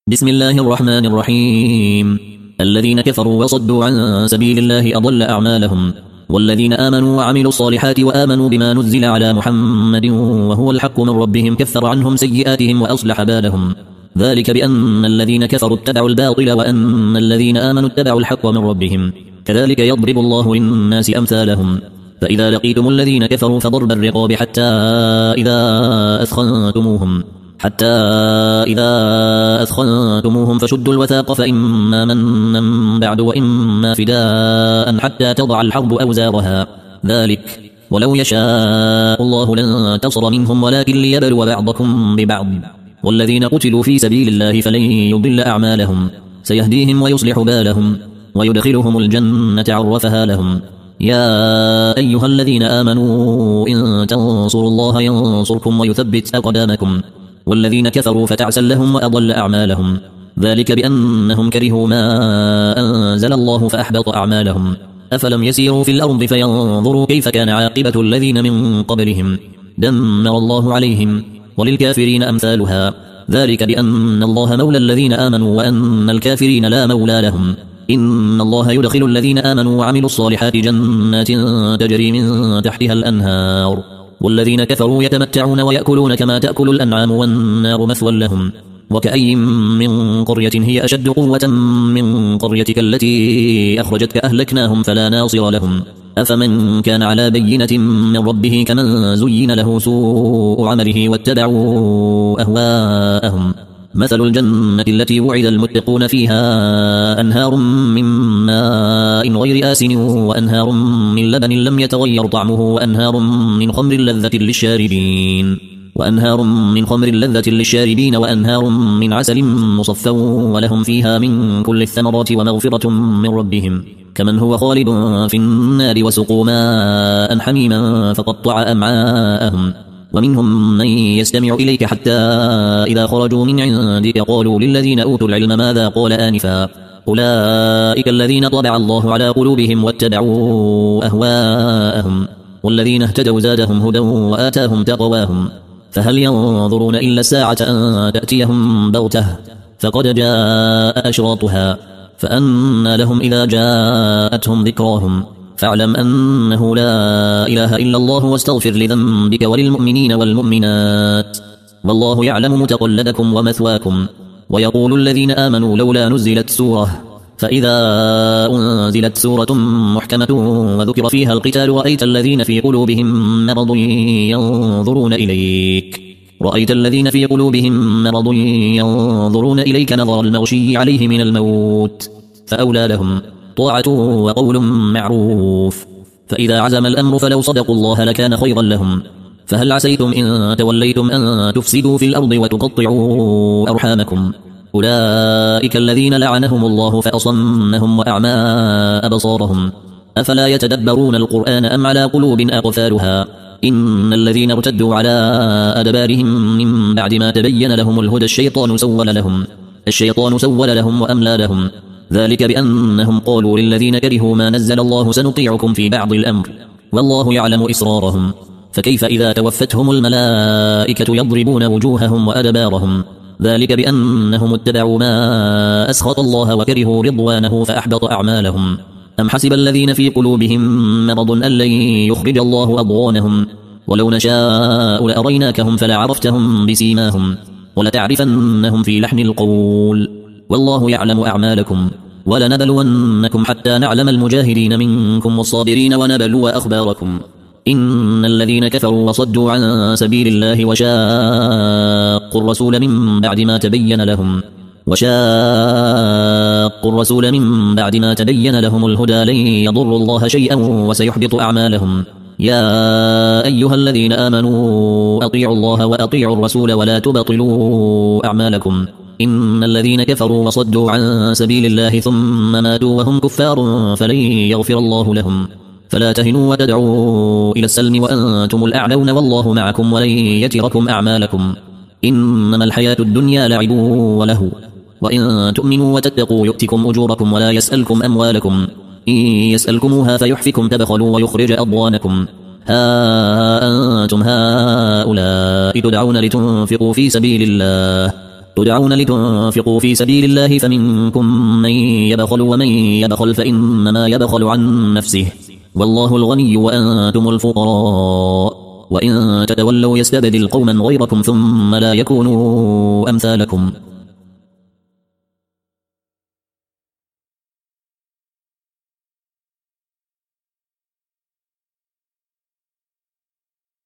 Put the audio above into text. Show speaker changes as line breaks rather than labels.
بسم الله الرحمن الرحيم. الذين كفروا وصدوا عن سبيل الله أضل أعمالهم، والذين آمنوا وعملوا الصالحات وآمنوا بما نزل على محمد وهو الحق من ربهم كفر عنهم سيئاتهم وأصلح بالهم. ذلك بأن الذين كفروا اتبعوا الباطل وأن الذين آمنوا اتبعوا الحق من ربهم، كذلك يضرب الله للناس أمثالهم. فإذا لقيتم الذين كفروا فضرب الرقاب حتى إذا أثخنتموهم فشدوا الوثاق، فإما منا بعد وإما فداء حتى تضع الحرب أوزارها. ذلك ولو يشاء الله لانتصر منهم ولكن ليبلو بعضكم ببعض. والذين قتلوا في سبيل الله فلن يضل أعمالهم، سيهديهم ويصلح بالهم ويدخلهم الجنة عرفها لهم. يا أيها الذين آمنوا إن تنصروا الله ينصركم ويثبت أقدامكم. والذين كفروا فتعسا لهم وأضل أعمالهم، ذلك بأنهم كرهوا ما أنزل الله فأحبط أعمالهم. أفلم يسيروا في الأرض فينظروا كيف كان عاقبة الذين من قبلهم، دمر الله عليهم وللكافرين أمثالها. ذلك بأن الله مولى الذين آمنوا وأن الكافرين لا مولى لهم. إن الله يدخل الذين آمنوا وعملوا الصالحات جنات تجري من تحتها الأنهار، والذين كفروا يتمتعون ويأكلون كما تأكل الأنعام والنار مثوى لهم. وكأي من قرية هي أشد قوة من قريتك التي أخرجتك أهلكناهم فلا ناصر لهم. أفمن كان على بينة من ربه كمن زين له سوء عمله واتبعوا أهواءهم. مثل الجنة التي وعد المتقون فيها أنهار من ماء غير آسن وأنهار من لبن لم يتغير طعمه وأنهار من خمر لذة للشاربين وأنهار من عسل مصفى ولهم فيها من كل الثمرات ومغفرة من ربهم، كمن هو خالد في النار وسقوا ماء حميما فقطع أمعاءهم. ومنهم من يستمع إليك حتى إذا خرجوا من عندك قالوا للذين أوتوا العلم ماذا قال آنفا، أولئك الذين طبع الله على قلوبهم واتبعوا أهواءهم. والذين اهتدوا زادهم هدى وآتاهم تقواهم. فهل ينظرون إلا الساعة أن تأتيهم بغتة فقد جاء أشراطها، فأنى لهم إذا جاءتهم ذكراهم. فاعلم أنه لا إله إلا الله واستغفر لذنبك وللمؤمنين والمؤمنات، والله يعلم متقلبكم ومثواكم. ويقول الذين آمنوا لولا نزلت سورة، فإذا أنزلت سورة محكمة وذكر فيها القتال رأيت الذين في قلوبهم مرض ينظرون إليك نظر المغشي عليه من الموت، فأولى لهم طاعة وقول معروف. فإذا عزم الأمر فلو صدقوا الله لكان خيرا لهم. فهل عسيتم إن توليتم أن تفسدوا في الأرض وتقطعوا أرحامكم. أولئك الذين لعنهم الله فأصمهم وأعمى أبصارهم. أفلا يتدبرون القرآن أم على قلوب أقفالها. إن الذين ارتدوا على أدبارهم من بعد ما تبين لهم الهدى الشيطان سول لهم وأملى لهم. ذلك بأنهم قالوا للذين كرهوا ما نزل الله سنطيعكم في بعض الأمر والله يعلم إسرارهم. فكيف إذا توفتهم الملائكة يضربون وجوههم وأدبارهم. ذلك بأنهم اتبعوا ما أسخط الله وكرهوا رضوانه فأحبط أعمالهم. أم حسب الذين في قلوبهم مرض أن لن يخرج الله أضغانهم. ولو نشاء لأريناكهم فلعرفتهم بسيماهم ولتعرفنهم في لحن القول، والله يعلم أعمالكم. ولنبلونكم حتى نعلم المجاهدين منكم والصابرين ونبلو أخباركم. إن الذين كفروا وصدوا عن سبيل الله وشاقوا الرسول من بعد ما تبين لهم الهدى لن يضروا الله شيئا وسيحبط أعمالهم. يا أيها الذين آمنوا أطيعوا الله وأطيعوا الرسول ولا تبطلوا أعمالكم. إن الذين كفروا وصدوا عن سبيل الله ثم ماتوا وهم كفار فلن يغفر الله لهم. فلا تهنوا وتدعوا إلى السلم وأنتم الأعلون والله معكم ولن يتركم أعمالكم. إنما الحياة الدنيا لعب ولهو، وإن تؤمنوا وتتقوا يؤتكم أجوركم ولا يسألكم أموالكم. إن يسألكموها فيحفكم تبخلوا ويخرج أضغانكم. ها أنتم هؤلاء تدعون لتنفقوا في سبيل الله تدعون لتنفقوا في سبيل الله فمنكم من يبخل ومن يبخل فإنما يبخل عن نفسه والله الغني وأنتم الفقراء وإن تتولوا يستبدل قوما غيركم ثم لا يكونوا أمثالكم